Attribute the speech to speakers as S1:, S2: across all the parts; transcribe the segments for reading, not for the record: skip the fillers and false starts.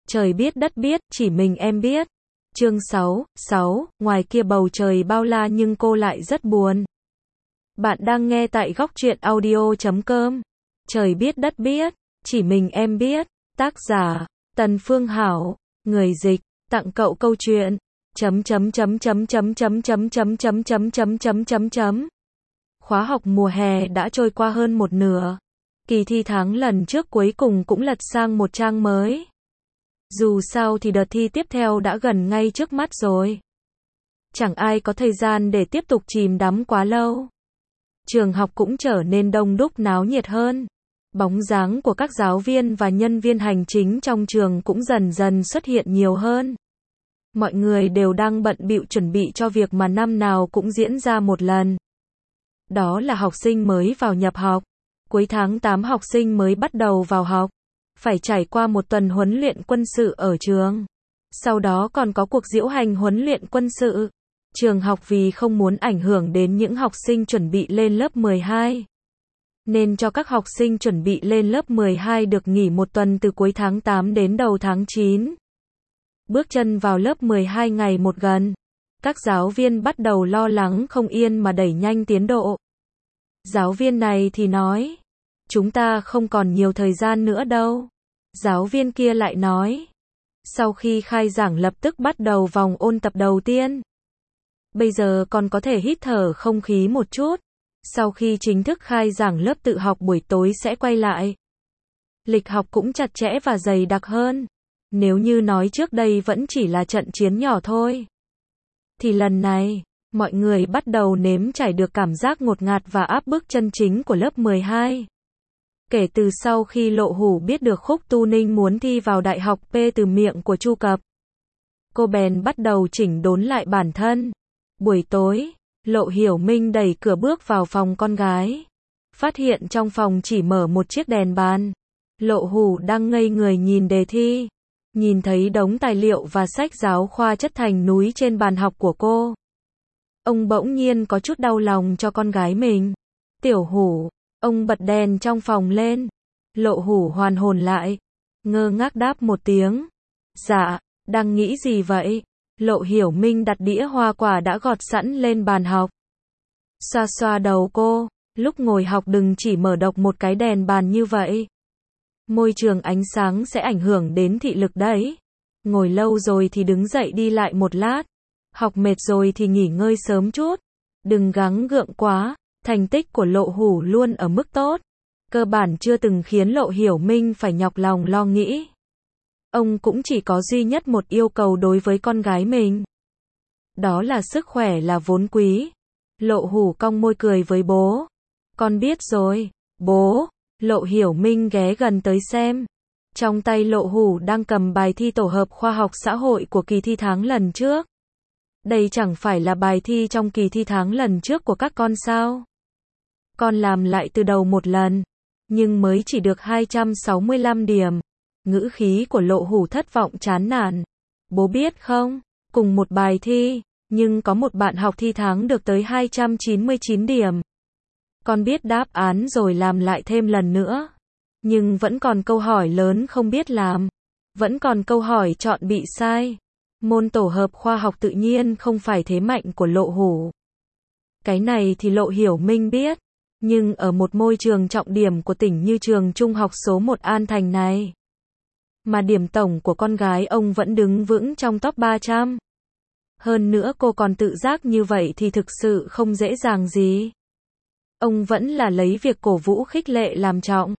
S1: Trời biết đất biết, chỉ mình em biết. Chương 6, ngoài kia bầu trời bao la nhưng cô lại rất buồn. Bạn đang nghe tại góc truyện audio.com. Trời biết đất biết, chỉ mình em biết. Tác giả, Tần Phương Hảo. Người dịch, tặng cậu câu chuyện. Khóa học mùa hè đã trôi qua hơn một nửa. Kỳ thi tháng lần trước cuối cùng cũng lật sang một trang mới. Dù sao thì đợt thi tiếp theo đã gần ngay trước mắt rồi. Chẳng ai có thời gian để tiếp tục chìm đắm quá lâu. Trường học cũng trở nên đông đúc náo nhiệt hơn. Bóng dáng của các giáo viên và nhân viên hành chính trong trường cũng dần dần xuất hiện nhiều hơn. Mọi người đều đang bận bịu chuẩn bị cho việc mà năm nào cũng diễn ra một lần. Đó là học sinh mới vào nhập học. Cuối tháng 8 học sinh mới bắt đầu vào học. Phải trải qua một tuần huấn luyện quân sự ở trường. Sau đó còn có cuộc diễu hành huấn luyện quân sự. Trường học vì không muốn ảnh hưởng đến những học sinh chuẩn bị lên lớp 12. Nên cho các học sinh chuẩn bị lên lớp 12 được nghỉ một tuần từ cuối tháng 8 đến đầu tháng 9. Bước chân vào lớp 12 ngày một gần. Các giáo viên bắt đầu lo lắng không yên mà đẩy nhanh tiến độ. Giáo viên này thì nói, chúng ta không còn nhiều thời gian nữa đâu. Giáo viên kia lại nói, sau khi khai giảng lập tức bắt đầu vòng ôn tập đầu tiên. Bây giờ còn có thể hít thở không khí một chút. Sau khi chính thức khai giảng lớp tự học buổi tối sẽ quay lại. Lịch học cũng chặt chẽ và dày đặc hơn. Nếu như nói trước đây vẫn chỉ là trận chiến nhỏ thôi, thì lần này, mọi người bắt đầu nếm trải được cảm giác ngột ngạt và áp bức chân chính của lớp 12. Kể từ sau khi Lộ Hủ biết được Khúc Tu Ninh muốn thi vào đại học P từ miệng của Chu Cập, cô bèn bắt đầu chỉnh đốn lại bản thân. Buổi tối, Lộ Hiểu Minh đẩy cửa bước vào phòng con gái. Phát hiện trong phòng chỉ mở một chiếc đèn bàn. Lộ Hủ đang ngây người nhìn đề thi. Nhìn thấy đống tài liệu và sách giáo khoa chất thành núi trên bàn học của cô. Ông bỗng nhiên có chút đau lòng cho con gái mình. Tiểu Hủ, ông bật đèn trong phòng lên. Lộ Hủ hoàn hồn lại. Ngơ ngác đáp một tiếng. Dạ, đang nghĩ gì vậy? Lộ Hiểu Minh đặt đĩa hoa quả đã gọt sẵn lên bàn học. Xoa xoa đầu cô, lúc ngồi học đừng chỉ mở độc một cái đèn bàn như vậy. Môi trường ánh sáng sẽ ảnh hưởng đến thị lực đấy. Ngồi lâu rồi thì đứng dậy đi lại một lát. Học mệt rồi thì nghỉ ngơi sớm chút. Đừng gắng gượng quá, thành tích của Lộ Hủ luôn ở mức tốt. Cơ bản chưa từng khiến Lộ Hiểu Minh phải nhọc lòng lo nghĩ. Ông cũng chỉ có duy nhất một yêu cầu đối với con gái mình. Đó là sức khỏe là vốn quý. Lộ Hủ cong môi cười với bố. Con biết rồi, bố. Lộ Hiểu Minh ghé gần tới xem. Trong tay Lộ Hủ đang cầm bài thi tổ hợp khoa học xã hội của kỳ thi tháng lần trước. Đây chẳng phải là bài thi trong kỳ thi tháng lần trước của các con sao? Con làm lại từ đầu một lần, nhưng mới chỉ được 265 điểm. Ngữ khí của Lộ Hủ thất vọng chán nản. Bố biết không, cùng một bài thi, nhưng có một bạn học thi tháng được tới 299 điểm. Con biết đáp án rồi làm lại thêm lần nữa. Nhưng vẫn còn câu hỏi lớn không biết làm. Vẫn còn câu hỏi chọn bị sai. Môn tổ hợp khoa học tự nhiên không phải thế mạnh của Lộ Hủ. Cái này thì Lộ Hiểu Minh biết. Nhưng ở một môi trường trọng điểm của tỉnh như trường trung học số 1 An Thành này, mà điểm tổng của con gái ông vẫn đứng vững trong top 300. Hơn nữa cô còn tự giác như vậy thì thực sự không dễ dàng gì. Ông vẫn là lấy việc cổ vũ khích lệ làm trọng.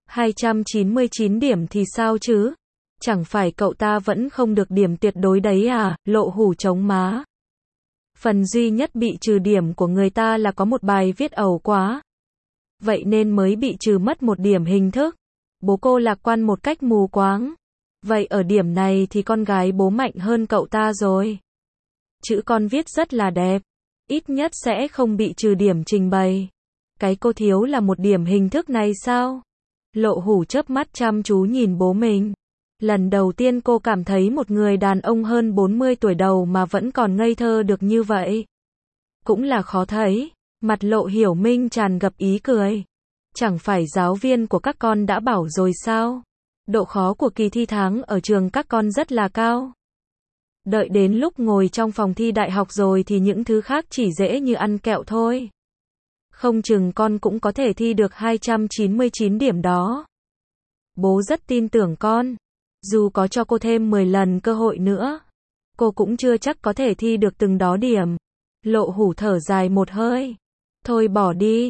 S1: 299 điểm thì sao chứ? Chẳng phải cậu ta vẫn không được điểm tuyệt đối đấy à? Lộ Hủ chống má. Phần duy nhất bị trừ điểm của người ta là có một bài viết ẩu quá. Vậy nên mới bị trừ mất một điểm hình thức. Bố cô lạc quan một cách mù quáng. Vậy ở điểm này thì con gái bố mạnh hơn cậu ta rồi. Chữ con viết rất là đẹp. Ít nhất sẽ không bị trừ điểm trình bày. Cái cô thiếu là một điểm hình thức này sao? Lộ Hủ chớp mắt chăm chú nhìn bố mình. Lần đầu tiên cô cảm thấy một người đàn ông hơn 40 tuổi đầu mà vẫn còn ngây thơ được như vậy. Cũng là khó thấy. Mặt Lộ Hiểu Minh tràn ngập ý cười. Chẳng phải giáo viên của các con đã bảo rồi sao? Độ khó của kỳ thi tháng ở trường các con rất là cao. Đợi đến lúc ngồi trong phòng thi đại học rồi thì những thứ khác chỉ dễ như ăn kẹo thôi. Không chừng con cũng có thể thi được 299 điểm đó. Bố rất tin tưởng con. Dù có cho cô thêm 10 lần cơ hội nữa, cô cũng chưa chắc có thể thi được từng đó điểm. Lộ Hủ thở dài một hơi. Thôi bỏ đi,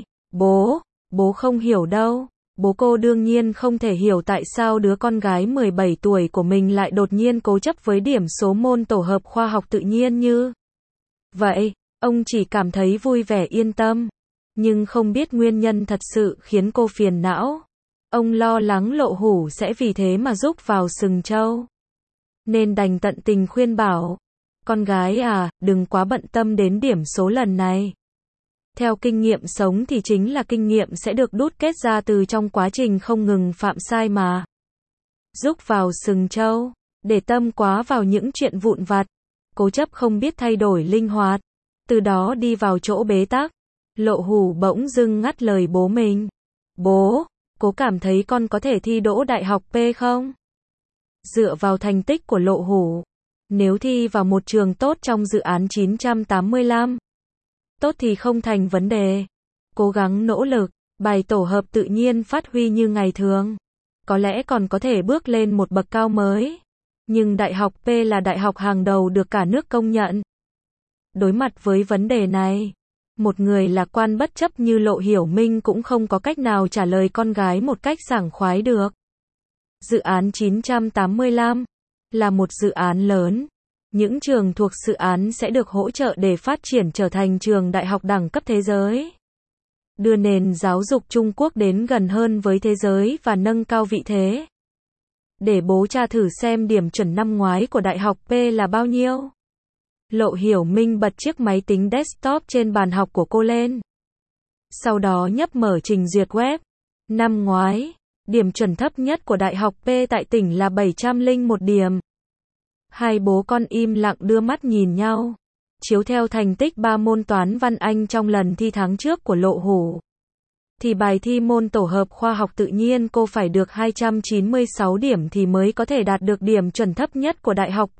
S1: bố không hiểu đâu. Bố cô đương nhiên không thể hiểu tại sao đứa con gái 17 tuổi của mình lại đột nhiên cố chấp với điểm số môn tổ hợp khoa học tự nhiên như vậy. Ông chỉ cảm thấy vui vẻ yên tâm, nhưng không biết nguyên nhân thật sự khiến cô phiền não. Ông lo lắng Lộ Hủ sẽ vì thế mà rúc vào sừng trâu, nên đành tận tình khuyên bảo. Con gái à, đừng quá bận tâm đến điểm số lần này. Theo kinh nghiệm sống thì chính là kinh nghiệm sẽ được đúc kết ra từ trong quá trình không ngừng phạm sai mà. Rúc vào sừng trâu, để tâm quá vào những chuyện vụn vặt, cố chấp không biết thay đổi linh hoạt, từ đó đi vào chỗ bế tắc. Lộ Hủ bỗng dưng ngắt lời bố mình. Bố, cố cảm thấy con có thể thi đỗ đại học P không? Dựa vào thành tích của Lộ Hủ, nếu thi vào một trường tốt trong dự án 985, tốt thì không thành vấn đề. Cố gắng nỗ lực, bài tổ hợp tự nhiên phát huy như ngày thường, có lẽ còn có thể bước lên một bậc cao mới. Nhưng đại học P là đại học hàng đầu được cả nước công nhận. Đối mặt với vấn đề này, một người lạc quan bất chấp như Lộ Hiểu Minh cũng không có cách nào trả lời con gái một cách sảng khoái được. Dự án 985 là một dự án lớn. Những trường thuộc dự án sẽ được hỗ trợ để phát triển trở thành trường đại học đẳng cấp thế giới, đưa nền giáo dục Trung Quốc đến gần hơn với thế giới và nâng cao vị thế. Để bố tra thử xem điểm chuẩn năm ngoái của đại học P là bao nhiêu. Lộ Hiểu Minh bật chiếc máy tính desktop trên bàn học của cô lên. Sau đó nhấp mở trình duyệt web. Năm ngoái, điểm chuẩn thấp nhất của đại học P tại tỉnh là 701 điểm. Hai bố con im lặng đưa mắt nhìn nhau. Chiếu theo thành tích 3 môn toán văn Anh trong lần thi tháng trước của Lộ Hủ, thì bài thi môn tổ hợp khoa học tự nhiên cô phải được 296 điểm thì mới có thể đạt được điểm chuẩn thấp nhất của đại học P.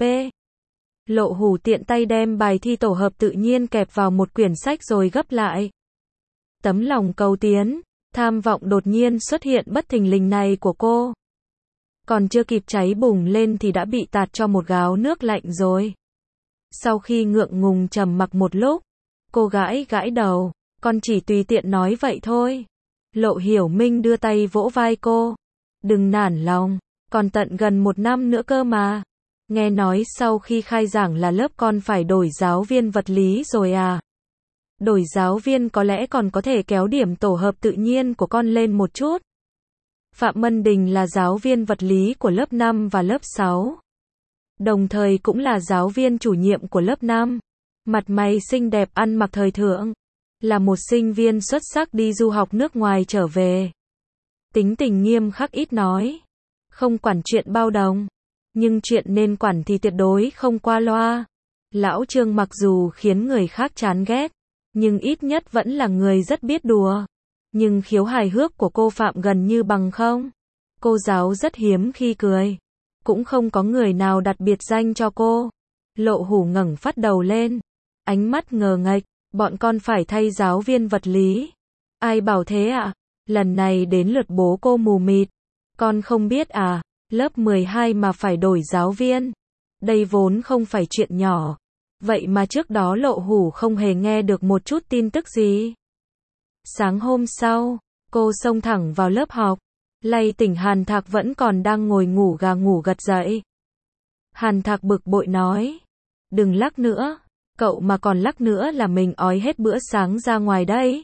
S1: Lộ Hủ tiện tay đem bài thi tổ hợp tự nhiên kẹp vào một quyển sách rồi gấp lại. Tấm lòng cầu tiến, tham vọng đột nhiên xuất hiện bất thình lình này của cô, còn chưa kịp cháy bùng lên thì đã bị tạt cho một gáo nước lạnh rồi. Sau khi ngượng ngùng trầm mặc một lúc, cô gãi gãi đầu. Con chỉ tùy tiện nói vậy thôi. Lộ Hiểu Minh đưa tay vỗ vai cô. Đừng nản lòng, còn tận gần 1 năm nữa cơ mà. Nghe nói sau khi khai giảng là lớp con phải đổi giáo viên vật lý rồi à? Đổi giáo viên có lẽ còn có thể kéo điểm tổ hợp tự nhiên của con lên một chút. Phạm Mân Đình là giáo viên vật lý của lớp 5 và lớp 6. Đồng thời cũng là giáo viên chủ nhiệm của lớp 5. Mặt mày xinh đẹp, ăn mặc thời thượng. Là một sinh viên xuất sắc đi du học nước ngoài trở về. Tính tình nghiêm khắc ít nói. Không quản chuyện bao đồng. Nhưng chuyện nên quản thì tuyệt đối không qua loa. Lão Trương mặc dù khiến người khác chán ghét, nhưng ít nhất vẫn là người rất biết đùa. Nhưng khiếu hài hước của cô Phạm gần như bằng không. Cô giáo rất hiếm khi cười. Cũng không có người nào đặt biệt danh cho cô. Lộ Hủ ngẩng phát đầu lên. Ánh mắt ngờ nghệch. Bọn con phải thay giáo viên vật lý. Ai bảo thế ạ? Lần này đến lượt bố cô mù mịt. Con không biết à? Lớp 12 mà phải đổi giáo viên. Đây vốn không phải chuyện nhỏ. Vậy mà trước đó Lộ Hủ không hề nghe được một chút tin tức gì. Sáng hôm sau, cô xông thẳng vào lớp học. Lay tỉnh Hàn Thạc vẫn còn đang ngồi ngủ gà ngủ gật dậy. Hàn Thạc bực bội nói. Đừng lắc nữa. Cậu mà còn lắc nữa là mình ói hết bữa sáng ra ngoài đây.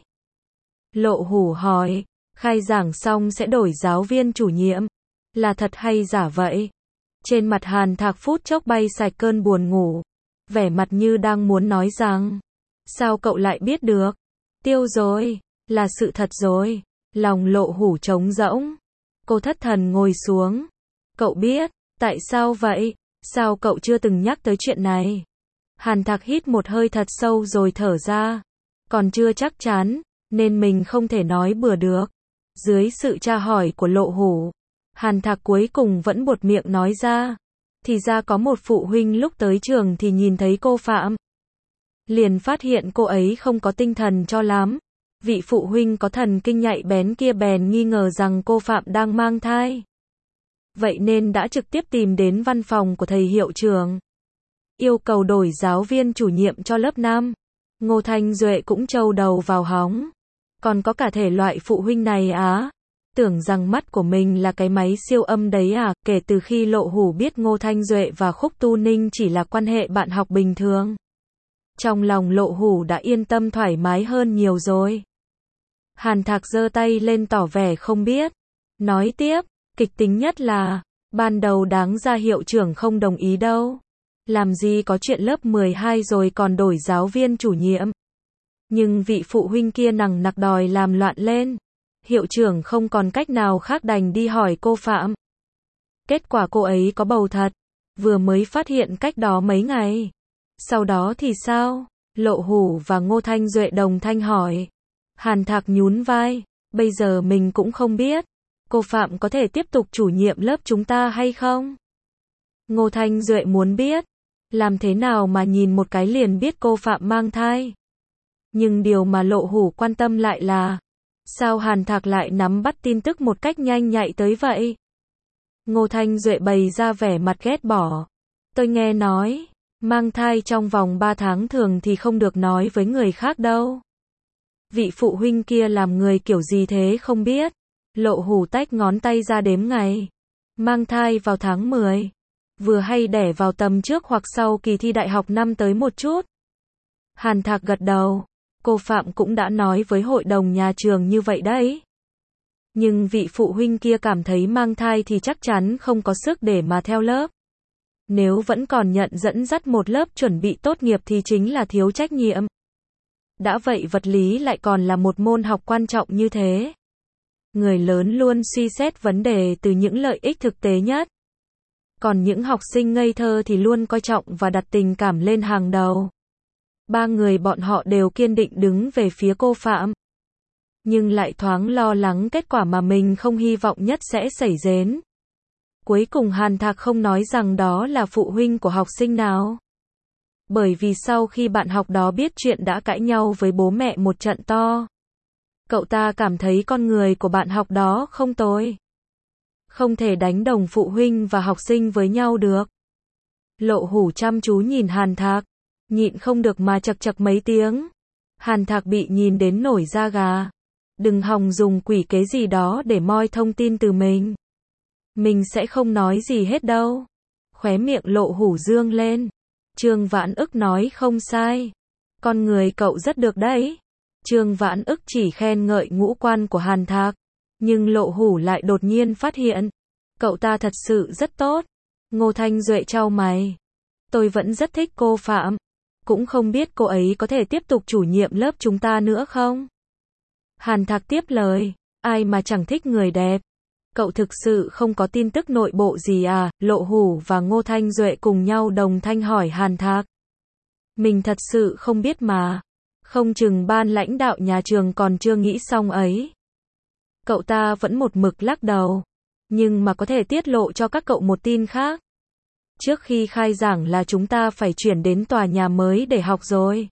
S1: Lộ Hủ hỏi. Khai giảng xong sẽ đổi giáo viên chủ nhiệm. Là thật hay giả vậy? Trên mặt Hàn Thạc phút chốc bay sạch cơn buồn ngủ. Vẻ mặt như đang muốn nói rằng. Sao cậu lại biết được? Tiêu rồi. Là sự thật rồi. Lòng Lộ Hủ trống rỗng. Cô thất thần ngồi xuống. Cậu biết. Tại sao vậy? Sao cậu chưa từng nhắc tới chuyện này? Hàn Thạc hít một hơi thật sâu rồi thở ra. Còn chưa chắc chắn, nên mình không thể nói bừa được. Dưới sự tra hỏi của Lộ Hủ, Hàn Thạc cuối cùng vẫn buột miệng nói ra. Thì ra có một phụ huynh lúc tới trường thì nhìn thấy cô Phạm. Liền phát hiện cô ấy không có tinh thần cho lắm. Vị phụ huynh có thần kinh nhạy bén kia bèn nghi ngờ rằng cô Phạm đang mang thai. Vậy nên đã trực tiếp tìm đến văn phòng của thầy hiệu trưởng. Yêu cầu đổi giáo viên chủ nhiệm cho lớp 5. Ngô Thanh Duệ cũng trâu đầu vào hóng. Còn có cả thể loại phụ huynh này á. Tưởng rằng mắt của mình là cái máy siêu âm đấy à, kể từ khi Lộ Hủ biết Ngô Thanh Duệ và Khúc Tu Ninh chỉ là quan hệ bạn học bình thường. Trong lòng Lộ Hủ đã yên tâm thoải mái hơn nhiều rồi. Hàn Thạc giơ tay lên tỏ vẻ không biết. Nói tiếp, kịch tính nhất là, ban đầu đáng ra hiệu trưởng không đồng ý đâu. Làm gì có chuyện lớp 12 rồi còn đổi giáo viên chủ nhiệm. Nhưng vị phụ huynh kia nằng nặc đòi làm loạn lên. Hiệu trưởng không còn cách nào khác đành đi hỏi cô Phạm. Kết quả cô ấy có bầu thật. Vừa mới phát hiện cách đó mấy ngày. Sau đó thì sao? Lộ Hủ và Ngô Thanh Duệ đồng thanh hỏi. Hàn Thạc nhún vai. Bây giờ mình cũng không biết. Cô Phạm có thể tiếp tục chủ nhiệm lớp chúng ta hay không? Ngô Thanh Duệ muốn biết. Làm thế nào mà nhìn một cái liền biết cô Phạm mang thai? Nhưng điều mà Lộ Hủ quan tâm lại là, sao Hàn Thạc lại nắm bắt tin tức một cách nhanh nhạy tới vậy? Ngô Thanh Duệ bày ra vẻ mặt ghét bỏ. Tôi nghe nói, mang thai trong vòng 3 tháng thường thì không được nói với người khác đâu. Vị phụ huynh kia làm người kiểu gì thế không biết. Lộ Hủ tách ngón tay ra đếm ngày. Mang thai vào tháng 10. Vừa hay đẻ vào tầm trước hoặc sau kỳ thi đại học năm tới một chút. Hàn Thạc gật đầu. Cô Phạm cũng đã nói với hội đồng nhà trường như vậy đấy. Nhưng vị phụ huynh kia cảm thấy mang thai thì chắc chắn không có sức để mà theo lớp. Nếu vẫn còn nhận dẫn dắt một lớp chuẩn bị tốt nghiệp thì chính là thiếu trách nhiệm. Đã vậy vật lý lại còn là một môn học quan trọng như thế. Người lớn luôn suy xét vấn đề từ những lợi ích thực tế nhất. Còn những học sinh ngây thơ thì luôn coi trọng và đặt tình cảm lên hàng đầu. Ba người bọn họ đều kiên định đứng về phía cô Phạm. Nhưng lại thoáng lo lắng kết quả mà mình không hy vọng nhất sẽ xảy đến. Cuối cùng Hàn Thạc không nói rằng đó là phụ huynh của học sinh nào. Bởi vì sau khi bạn học đó biết chuyện đã cãi nhau với bố mẹ một trận to. Cậu ta cảm thấy con người của bạn học đó không tồi. Không thể đánh đồng phụ huynh và học sinh với nhau được. Lộ Hủ chăm chú nhìn Hàn Thạc. Nhịn không được mà chậc chậc mấy tiếng. Hàn Thạc bị nhìn đến nổi da gà. Đừng hòng dùng quỷ kế gì đó để moi thông tin từ mình. Mình sẽ không nói gì hết đâu. Khóe miệng Lộ Hủ dương lên. Trương Vãn Ức nói không sai. Con người cậu rất được đấy. Trương Vãn Ức chỉ khen ngợi ngũ quan của Hàn Thạc. Nhưng Lộ Hủ lại đột nhiên phát hiện. Cậu ta thật sự rất tốt. Ngô Thanh Duệ chau mày. Tôi vẫn rất thích cô Phạm. Cũng không biết cô ấy có thể tiếp tục chủ nhiệm lớp chúng ta nữa không? Hàn Thạc tiếp lời. Ai mà chẳng thích người đẹp. Cậu thực sự không có tin tức nội bộ gì à? Lộ Hủ và Ngô Thanh Duệ cùng nhau đồng thanh hỏi Hàn Thạc. Mình thật sự không biết mà. Không chừng ban lãnh đạo nhà trường còn chưa nghĩ xong ấy. Cậu ta vẫn một mực lắc đầu. Nhưng mà có thể tiết lộ cho các cậu một tin khác. Trước khi khai giảng là chúng ta phải chuyển đến tòa nhà mới để học rồi.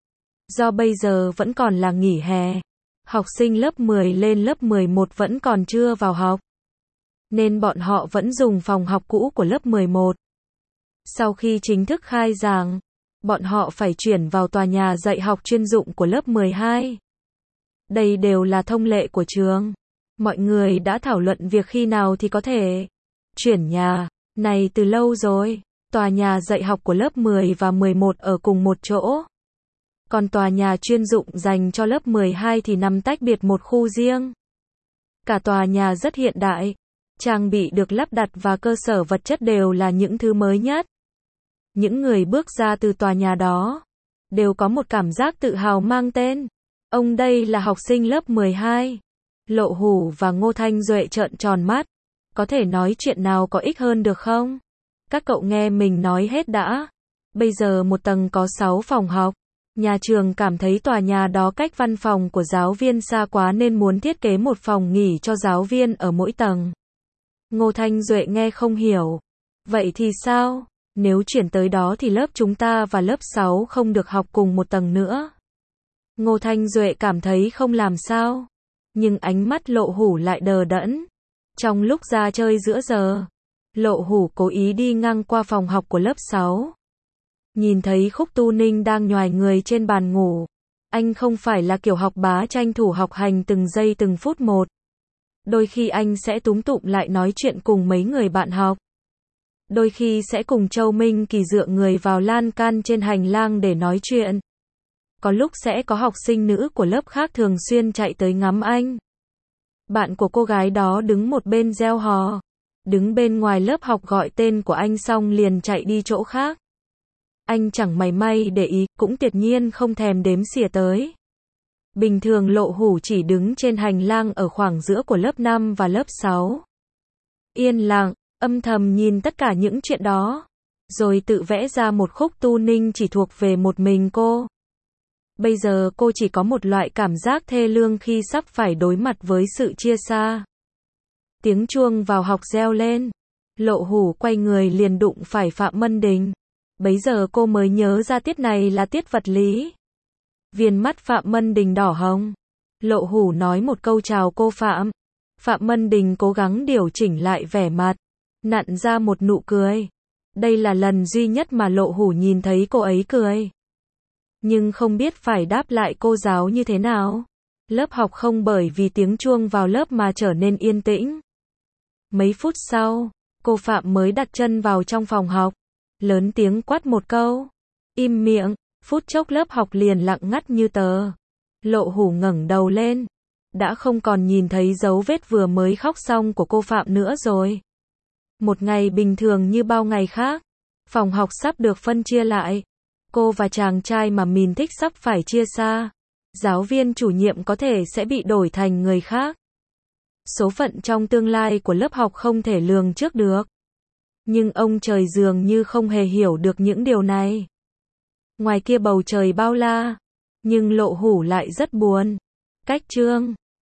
S1: Do bây giờ vẫn còn là nghỉ hè. Học sinh lớp 10 lên lớp 11 vẫn còn chưa vào học. Nên bọn họ vẫn dùng phòng học cũ của lớp 11. Sau khi chính thức khai giảng, bọn họ phải chuyển vào tòa nhà dạy học chuyên dụng của lớp 12. Đây đều là thông lệ của trường. Mọi người đã thảo luận việc khi nào thì có thể chuyển nhà này từ lâu rồi. Tòa nhà dạy học của lớp 10 và 11 ở cùng một chỗ. Còn tòa nhà chuyên dụng dành cho lớp 12 thì nằm tách biệt một khu riêng. Cả tòa nhà rất hiện đại. Trang bị được lắp đặt và cơ sở vật chất đều là những thứ mới nhất. Những người bước ra từ tòa nhà đó đều có một cảm giác tự hào mang tên. Ông đây là học sinh lớp 12. Lộ Hủ và Ngô Thanh Duệ trợn tròn mắt. Có thể nói chuyện nào có ích hơn được không? Các cậu nghe mình nói hết đã. Bây giờ một tầng có 6 phòng học. Nhà trường cảm thấy tòa nhà đó cách văn phòng của giáo viên xa quá nên muốn thiết kế một phòng nghỉ cho giáo viên ở mỗi tầng. Ngô Thanh Duệ nghe không hiểu. Vậy thì sao? Nếu chuyển tới đó thì lớp chúng ta và lớp 6 không được học cùng một tầng nữa. Ngô Thanh Duệ cảm thấy không làm sao. Nhưng ánh mắt Lộ Hủ lại đờ đẫn. Trong lúc ra chơi giữa giờ, Lộ Hủ cố ý đi ngang qua phòng học của lớp 6. Nhìn thấy Khúc Tu Ninh đang nhoài người trên bàn ngủ. Anh không phải là kiểu học bá tranh thủ học hành từng giây từng phút một. Đôi khi anh sẽ túm tụm lại nói chuyện cùng mấy người bạn học. Đôi khi sẽ cùng Châu Minh Kỳ dựa người vào lan can trên hành lang để nói chuyện. Có lúc sẽ có học sinh nữ của lớp khác thường xuyên chạy tới ngắm anh. Bạn của cô gái đó đứng một bên reo hò. Đứng bên ngoài lớp học gọi tên của anh xong liền chạy đi chỗ khác. Anh chẳng mảy may để ý, cũng tuyệt nhiên không thèm đếm xỉa tới. Bình thường Lộ Hủ chỉ đứng trên hành lang ở khoảng giữa của lớp 5 và lớp 6. Yên lặng, âm thầm nhìn tất cả những chuyện đó. Rồi tự vẽ ra một Khúc Tu Ninh chỉ thuộc về một mình cô. Bây giờ cô chỉ có một loại cảm giác thê lương khi sắp phải đối mặt với sự chia xa. Tiếng chuông vào học reo lên. Lộ Hủ quay người liền đụng phải Phạm Mân Đình. Bấy giờ cô mới nhớ ra tiết này là tiết vật lý. Viền mắt Phạm Mân Đình đỏ hồng. Lộ Hủ nói một câu chào cô Phạm. Phạm Mân Đình cố gắng điều chỉnh lại vẻ mặt. Nặn ra một nụ cười. Đây là lần duy nhất mà Lộ Hủ nhìn thấy cô ấy cười. Nhưng không biết phải đáp lại cô giáo như thế nào. Lớp học không bởi vì tiếng chuông vào lớp mà trở nên yên tĩnh. Mấy phút sau, cô Phạm mới đặt chân vào trong phòng học. Lớn tiếng quát một câu. Im miệng. Phút chốc lớp học liền lặng ngắt như tờ. Lộ Hủ ngẩng đầu lên. Đã không còn nhìn thấy dấu vết vừa mới khóc xong của cô Phạm nữa rồi. Một ngày bình thường như bao ngày khác. Phòng học sắp được phân chia lại. Cô và chàng trai mà mình thích sắp phải chia xa. Giáo viên chủ nhiệm có thể sẽ bị đổi thành người khác. Số phận trong tương lai của lớp học không thể lường trước được. Nhưng ông trời dường như không hề hiểu được những điều này. Ngoài kia bầu trời bao la. Nhưng Lộ Hủ lại rất buồn. Cách chương